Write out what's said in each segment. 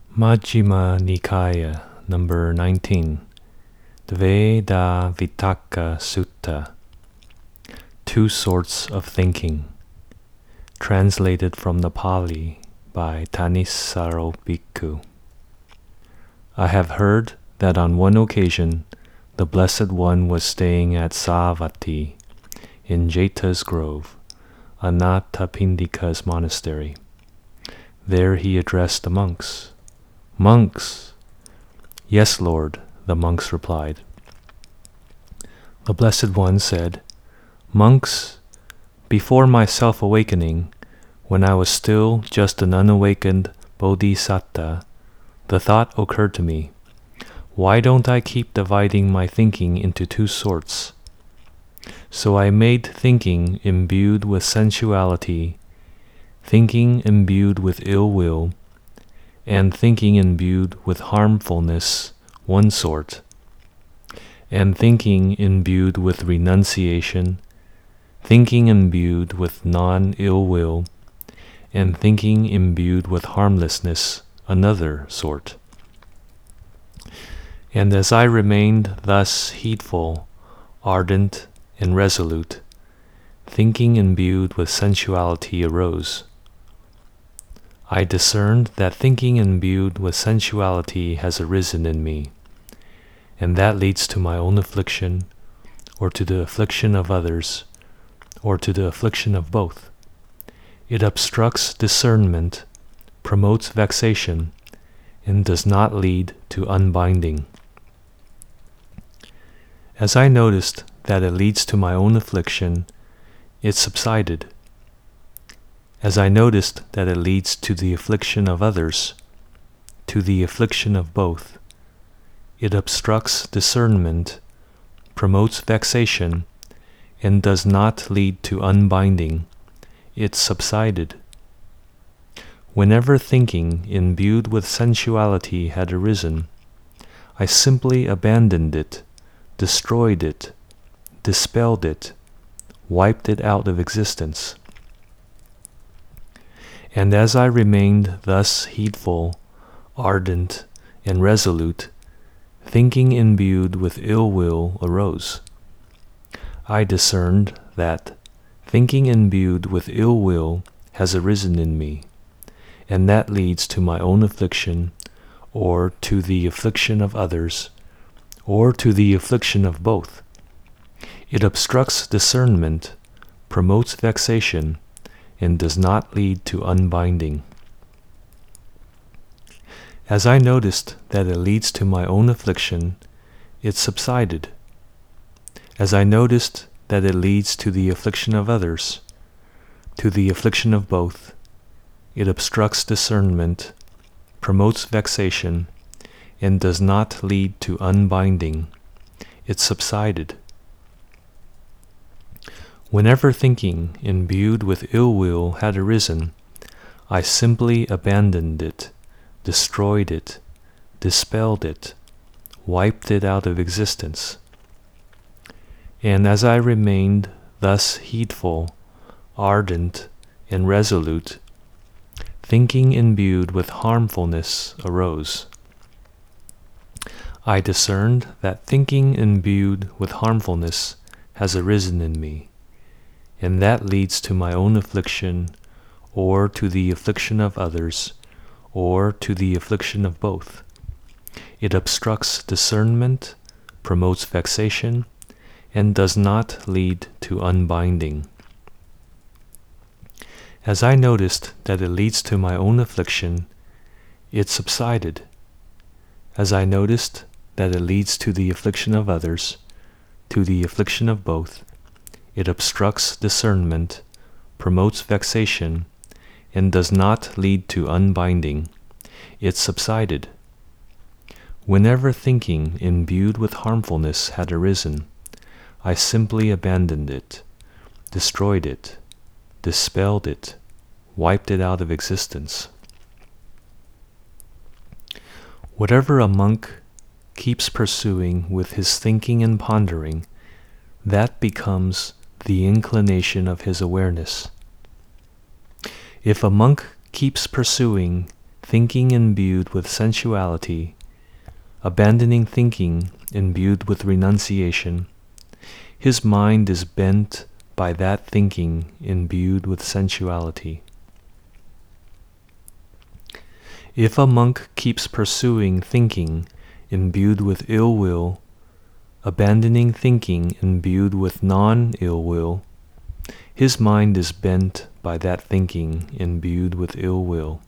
Majjhima Nikaya, number 19, Dveda Vitakka Sutta, Two Sorts of Thinking, translated from the Pali by Thanissaro Bhikkhu. I have heard that on one occasion the Blessed One was staying at Savatthi in Jeta's Grove, Anathapindika's monastery. There he addressed the monks. "Monks!" "Yes, Lord," the monks replied. The Blessed One said, "Monks, before my self-awakening, when I was still just an unawakened bodhisatta, the thought occurred to me, why don't I keep dividing my thinking into two sorts? So I made thinking imbued with sensuality, thinking imbued with ill will, and thinking imbued with harmfulness one sort, and thinking imbued with renunciation, thinking imbued with non-ill will, and thinking imbued with harmlessness another sort. And as I remained thus heedful, ardent, and resolute, thinking imbued with sensuality arose. I discerned that thinking imbued with sensuality has arisen in me, and that leads to my own affliction, or to the affliction of others, or to the affliction of both. It obstructs discernment, promotes vexation, and does not lead to unbinding. As I noticed that it leads to my own affliction, it subsided. As I noticed that it leads to the affliction of others, to the affliction of both, it obstructs discernment, promotes vexation, and does not lead to unbinding, it subsided. Whenever thinking imbued with sensuality had arisen, I simply abandoned it, destroyed it, dispelled it, wiped it out of existence. And as I remained thus heedful, ardent, and resolute, thinking imbued with ill will arose. I discerned that thinking imbued with ill will has arisen in me, and that leads to my own affliction, or to the affliction of others, or to the affliction of both. It obstructs discernment, promotes vexation, and does not lead to unbinding. As I noticed that it leads to my own affliction, it subsided. As I noticed that it leads to the affliction of others, to the affliction of both, it obstructs discernment, promotes vexation, and does not lead to unbinding, it subsided. Whenever thinking imbued with ill will had arisen, I simply abandoned it, destroyed it, dispelled it, wiped it out of existence. And as I remained thus heedful, ardent, and resolute, thinking imbued with harmfulness arose. I discerned that thinking imbued with harmfulness has arisen in me, and that leads to my own affliction, or to the affliction of others, or to the affliction of both. It obstructs discernment, promotes vexation, and does not lead to unbinding. As I noticed that it leads to my own affliction, it subsided. As I noticed that it leads to the affliction of others, to the affliction of both, it obstructs discernment, promotes vexation, and does not lead to unbinding, it subsided. Whenever thinking imbued with harmfulness had arisen, I simply abandoned it, destroyed it, dispelled it, wiped it out of existence. Whatever a monk keeps pursuing with his thinking and pondering, that becomes the inclination of his awareness. If a monk keeps pursuing thinking imbued with sensuality, abandoning thinking imbued with renunciation, his mind is bent by that thinking imbued with sensuality. If a monk keeps pursuing thinking imbued with ill will, abandoning thinking imbued with non-ill will, his mind is bent by that thinking imbued with ill will.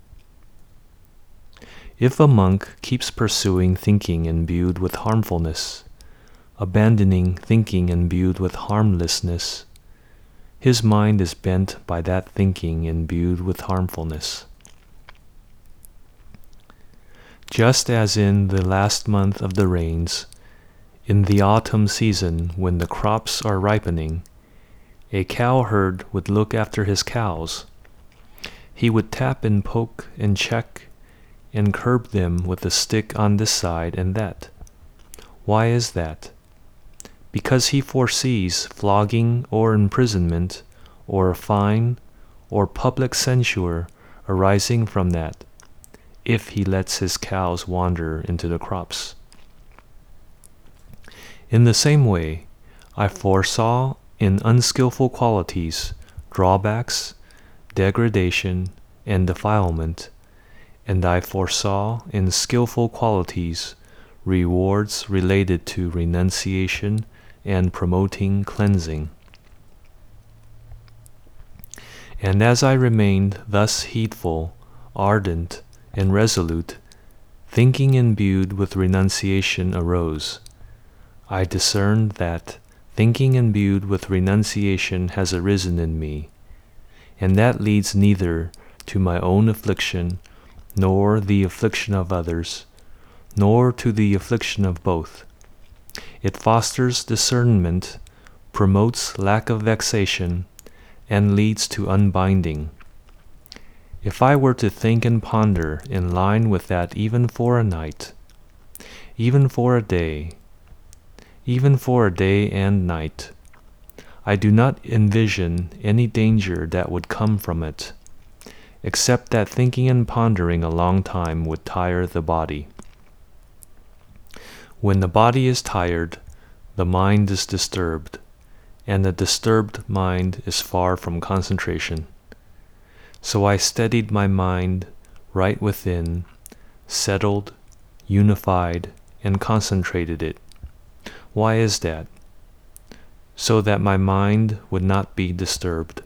If a monk keeps pursuing thinking imbued with harmfulness, abandoning thinking imbued with harmlessness, his mind is bent by that thinking imbued with harmfulness. Just as in the last month of the rains, in the autumn season when the crops are ripening, a cowherd would look after his cows. He would tap and poke and check and curb them with a stick on this side and that. Why is that? Because he foresees flogging or imprisonment or a fine or public censure arising from that, if he lets his cows wander into the crops. In the same way, I foresaw in unskillful qualities drawbacks, degradation, and defilement, and I foresaw in skillful qualities rewards related to renunciation and promoting cleansing. And as I remained thus heedful, ardent, and resolute, thinking imbued with renunciation arose. I discerned that thinking imbued with renunciation has arisen in me, and that leads neither to my own affliction, nor the affliction of others, nor to the affliction of both. It fosters discernment, promotes lack of vexation, and leads to unbinding. If I were to think and ponder in line with that even for a night, even for a day, even for a day and night, I do not envision any danger that would come from it, except that thinking and pondering a long time would tire the body. When the body is tired, the mind is disturbed, and the disturbed mind is far from concentration. So I steadied my mind right within, settled, unified, and concentrated it. Why is that? So that my mind would not be disturbed.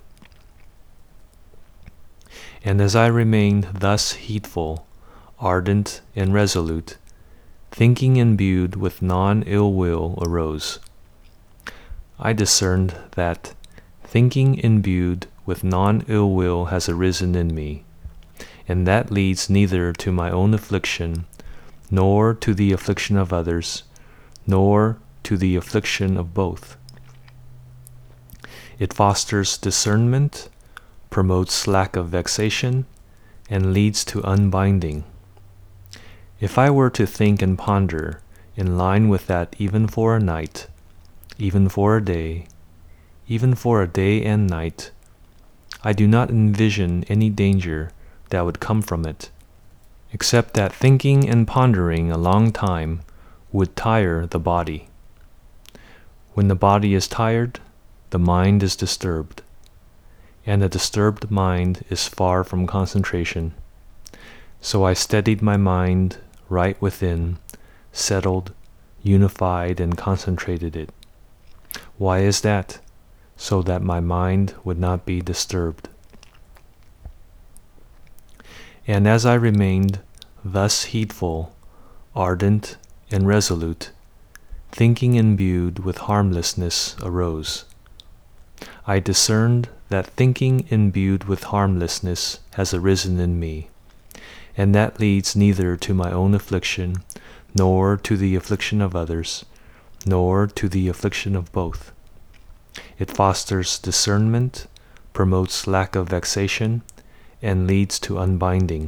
And as I remained thus heedful, ardent, and resolute, thinking imbued with non-ill will arose. I discerned that thinking imbued with non-ill will has arisen in me, and that leads neither to my own affliction, nor to the affliction of others, nor to the affliction of both. It fosters discernment, promotes lack of vexation, and leads to unbinding. If I were to think and ponder in line with that even for a night, even for a day, even for a day and night, I do not envision any danger that would come from it, except that thinking and pondering a long time would tire the body. When the body is tired, the mind is disturbed, and a disturbed mind is far from concentration. So I steadied my mind right within, settled, unified, and concentrated it. Why is that? So that my mind would not be disturbed. And as I remained thus heedful, ardent, and resolute, thinking imbued with harmlessness arose. I discerned that thinking imbued with harmlessness has arisen in me, and that leads neither to my own affliction, nor to the affliction of others, nor to the affliction of both. It fosters discernment, promotes lack of vexation, and leads to unbinding.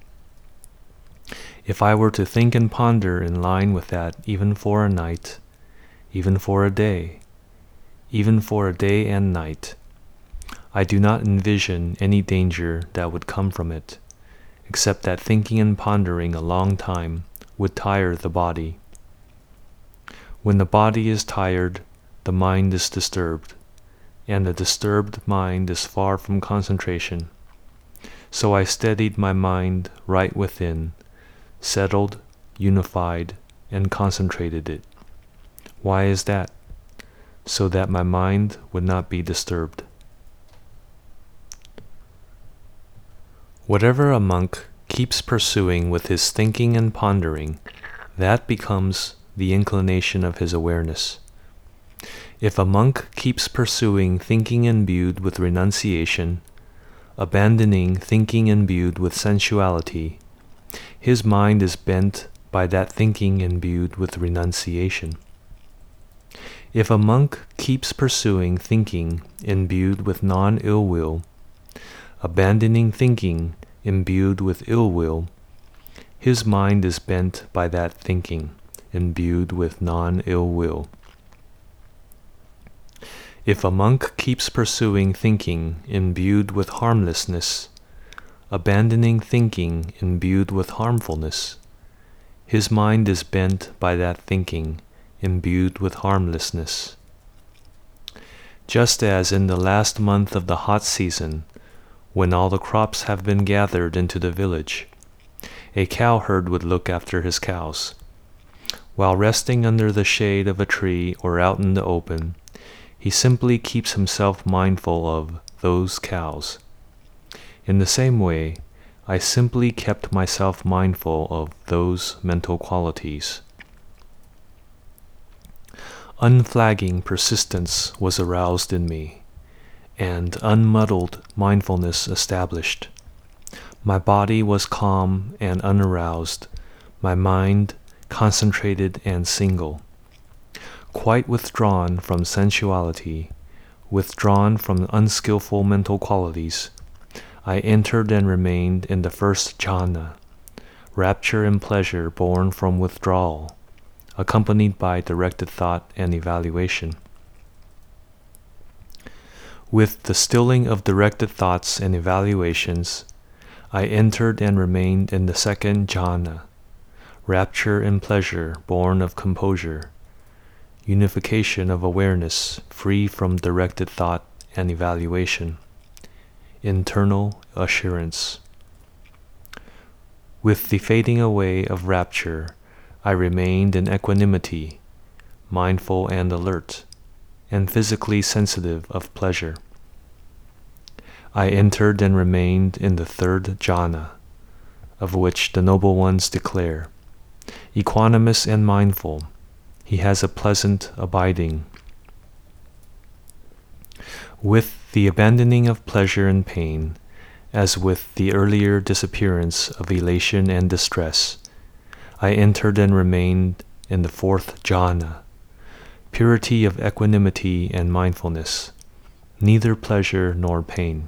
If I were to think and ponder in line with that even for a night, even for a day, even for a day and night, I do not envision any danger that would come from it, except that thinking and pondering a long time would tire the body. When the body is tired, the mind is disturbed, and a disturbed mind is far from concentration. So I steadied my mind right within, settled, unified, and concentrated it. Why is that? So that my mind would not be disturbed. Whatever a monk keeps pursuing with his thinking and pondering, that becomes the inclination of his awareness. If a monk keeps pursuing thinking imbued with renunciation, abandoning thinking imbued with sensuality, his mind is bent by that thinking imbued with renunciation. If a monk keeps pursuing thinking imbued with non-ill will, abandoning thinking imbued with ill will, his mind is bent by that thinking imbued with non-ill will. If a monk keeps pursuing thinking imbued with harmlessness, abandoning thinking imbued with harmfulness, his mind is bent by that thinking imbued with harmlessness. Just as in the last month of the hot season, when all the crops have been gathered into the village, a cowherd would look after his cows. While resting under the shade of a tree or out in the open, he simply keeps himself mindful of those cows. In the same way, I simply kept myself mindful of those mental qualities. Unflagging persistence was aroused in me, and unmuddled mindfulness established. My body was calm and unaroused, my mind concentrated and single. Quite withdrawn from sensuality, withdrawn from unskillful mental qualities, I entered and remained in the first jhana, rapture and pleasure born from withdrawal, accompanied by directed thought and evaluation. With the stilling of directed thoughts and evaluations, I entered and remained in the second jhana, rapture and pleasure born of composure, unification of awareness free from directed thought and evaluation, internal assurance. With the fading away of rapture, I remained in equanimity, mindful and alert, and physically sensitive of pleasure. I entered and remained in the third jhana, of which the noble ones declare, equanimous and mindful, he has a pleasant abiding. With the abandoning of pleasure and pain, as with the earlier disappearance of elation and distress, I entered and remained in the fourth jhana, purity of equanimity and mindfulness, neither pleasure nor pain.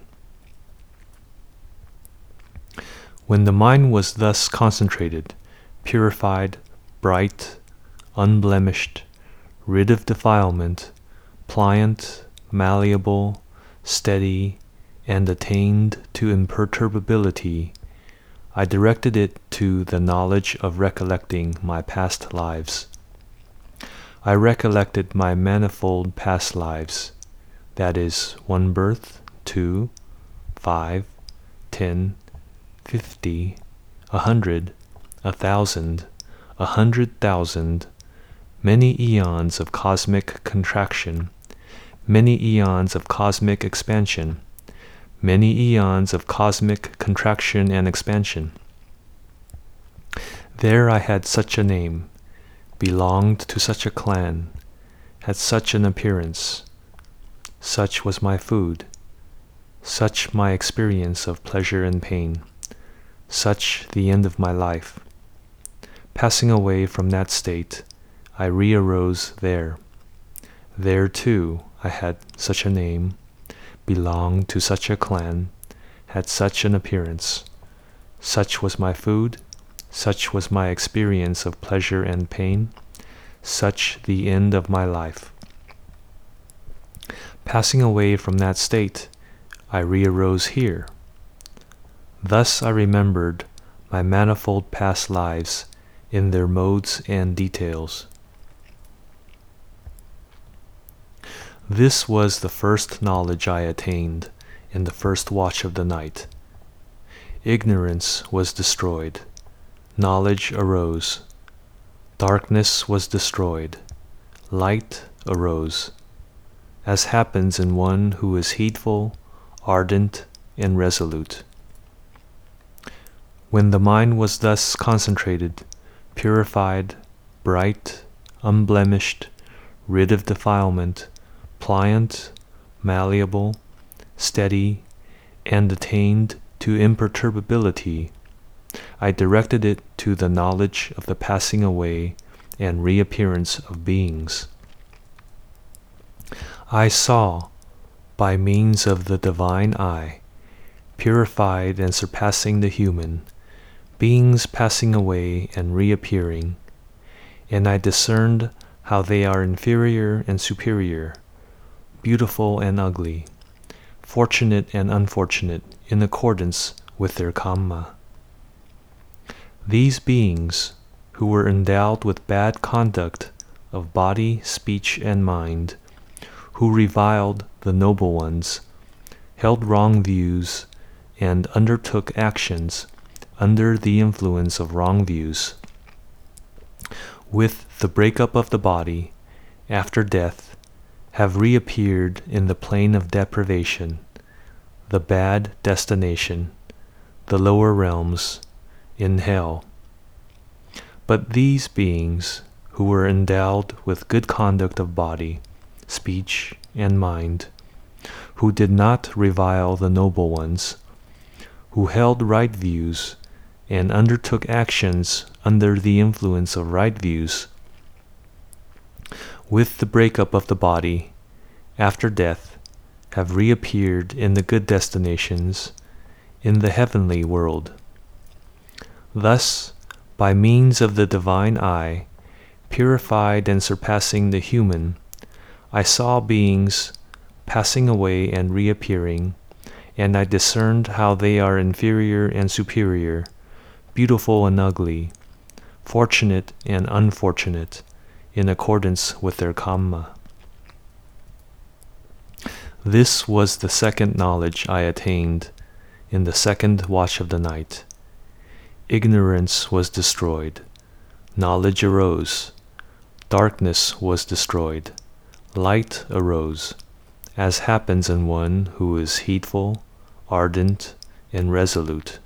When the mind was thus concentrated, purified, bright, unblemished, rid of defilement, pliant, malleable, steady, and attained to imperturbability, I directed it to the knowledge of recollecting my past lives. I recollected my manifold past lives, that is, 1 birth, 2, 5, 10, 50, 100, 1,000, 100,000, many eons of cosmic contraction, many eons of cosmic expansion, many eons of cosmic contraction and expansion. There I had such a name, belonged to such a clan, had such an appearance, such was my food, such my experience of pleasure and pain, such the end of my life. Passing away from that state, I re-arose there. There too I had such a name, belonged to such a clan, had such an appearance, such was my food, such was my experience of pleasure and pain, such the end of my life. Passing away from that state, I re-arose here. Thus I remembered my manifold past lives in their modes and details. This was the first knowledge I attained in the first watch of the night. Ignorance was destroyed. Knowledge arose. Darkness was destroyed. Light arose, as happens in one who is heedful, ardent, and resolute. When the mind was thus concentrated, purified, bright, unblemished, rid of defilement, pliant, malleable, steady, and attained to imperturbability, I directed it to the knowledge of the passing away and reappearance of beings. I saw, by means of the divine eye, purified and surpassing the human, beings passing away and reappearing, and I discerned how they are inferior and superior, beautiful and ugly, fortunate and unfortunate, in accordance with their kamma. These beings, who were endowed with bad conduct of body, speech, and mind, who reviled the noble ones, held wrong views, and undertook actions under the influence of wrong views, with the breakup of the body, after death, have reappeared in the plane of deprivation, the bad destination, the lower realms, in hell. But these beings, who were endowed with good conduct of body, speech, and mind, who did not revile the noble ones, who held right views, and undertook actions under the influence of right views, with the breakup of the body, after death, have reappeared in the good destinations, in the heavenly world. Thus, by means of the divine eye, purified and surpassing the human, I saw beings passing away and reappearing, and I discerned how they are inferior and superior, beautiful and ugly, fortunate and unfortunate, in accordance with their kamma. This was the second knowledge I attained in the second watch of the night. Ignorance was destroyed. Knowledge arose. Darkness was destroyed. Light arose, as happens in one who is heedful, ardent, and resolute.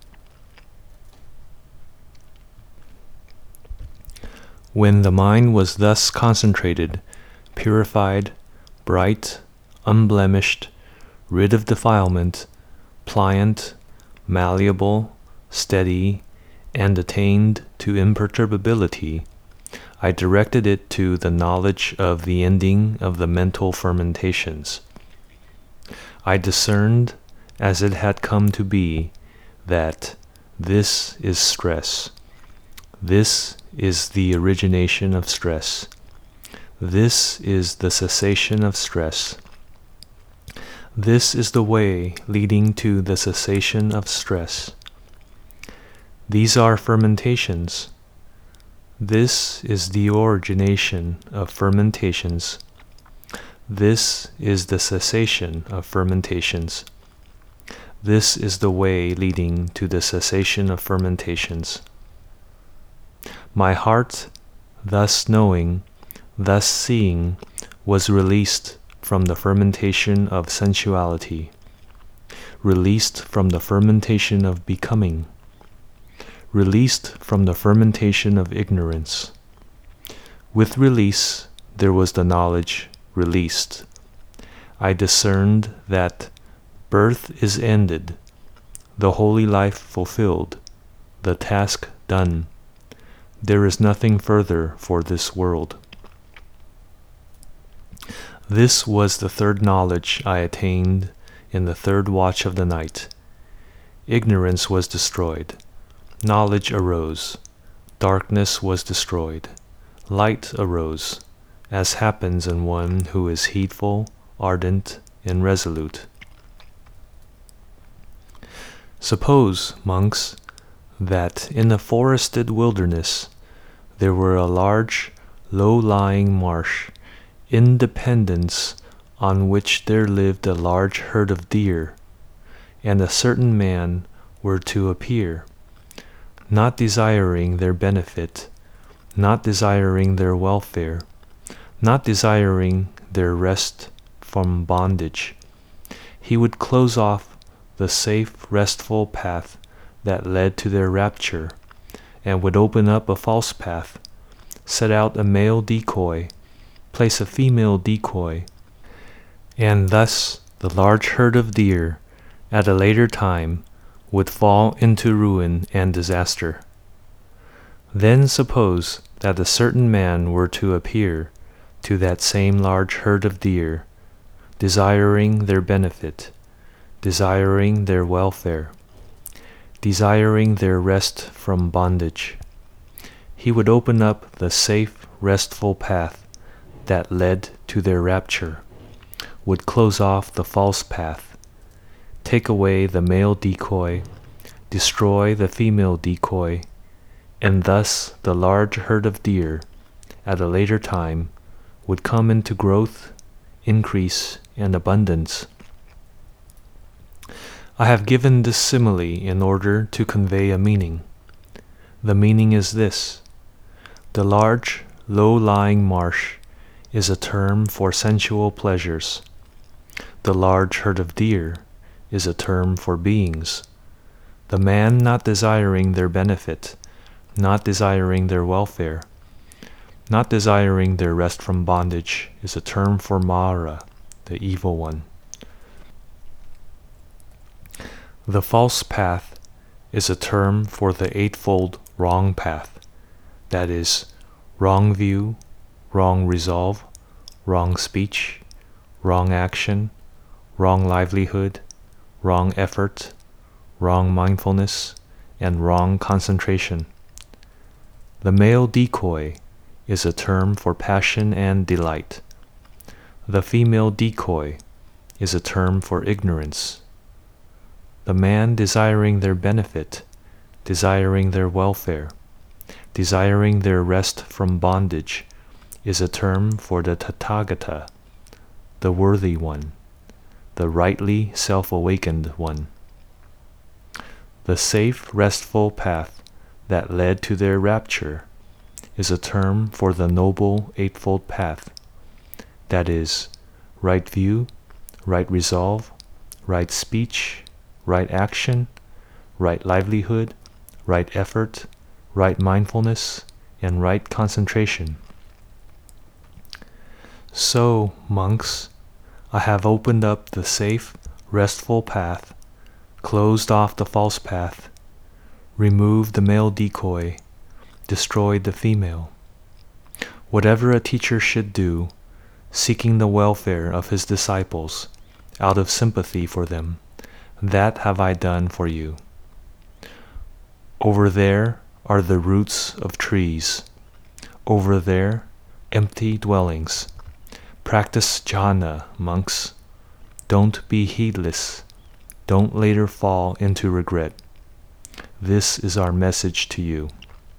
When the mind was thus concentrated, purified, bright, unblemished, rid of defilement, pliant, malleable, steady, and attained to imperturbability, I directed it to the knowledge of the ending of the mental fermentations. I discerned, as it had come to be, that this is stress. This is the origination of stress. This is the cessation of stress. This is the way leading to the cessation of stress. These are fermentations. This is the origination of fermentations. This is the cessation of fermentations. This is the way leading to the cessation of fermentations. My heart, thus knowing, thus seeing, was released from the fermentation of sensuality, released from the fermentation of becoming, released from the fermentation of ignorance. With release, there was the knowledge released. I discerned that birth is ended, the holy life fulfilled, the task done. There is nothing further for this world. This was the third knowledge I attained in the third watch of the night. Ignorance was destroyed. Knowledge arose. Darkness was destroyed. Light arose, as happens in one who is heedful, ardent, and resolute. Suppose, monks, that in a forested wilderness there were a large, low-lying marsh, independence on which there lived a large herd of deer, and a certain man were to appear, not desiring their benefit, not desiring their welfare, not desiring their rest from bondage. He would close off the safe, restful path that led to their rapture, and would open up a false path, set out a male decoy, place a female decoy, and thus the large herd of deer, at a later time, would fall into ruin and disaster. Then suppose that a certain man were to appear to that same large herd of deer, desiring their benefit, desiring their welfare, desiring their rest from bondage. He would open up the safe, restful path that led to their rapture, would close off the false path, take away the male decoy, destroy the female decoy, and thus the large herd of deer, at a later time, would come into growth, increase, and abundance. I have given this simile in order to convey a meaning. The meaning is this: the large, low-lying marsh is a term for sensual pleasures. The large herd of deer is a term for beings. The man not desiring their benefit, not desiring their welfare, not desiring their rest from bondage is a term for Mara, the evil one. The false path is a term for the eightfold wrong path, that is, wrong view, wrong resolve, wrong speech, wrong action, wrong livelihood, wrong effort, wrong mindfulness, and wrong concentration. The male decoy is a term for passion and delight. The female decoy is a term for ignorance. The man desiring their benefit, desiring their welfare, desiring their rest from bondage is a term for the Tathagata, the worthy one, the rightly self-awakened one. The safe, restful path that led to their rapture is a term for the noble eightfold path, that is, right view, right resolve, right speech, right action, right livelihood, right effort, right mindfulness, and right concentration. So, monks, I have opened up the safe, restful path, closed off the false path, removed the male decoy, destroyed the female. Whatever a teacher should do, seeking the welfare of his disciples, out of sympathy for them, that have I done for you. Over there are the roots of trees. Over there, empty dwellings. Practice jhana, monks. Don't be heedless. Don't later fall into regret. This is our message to you.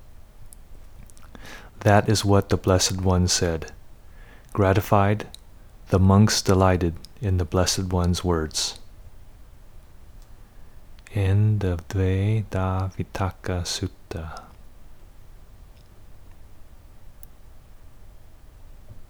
That is what the Blessed One said. Gratified, the monks delighted in the Blessed One's words. End of Dvaita Vitakka Sutta.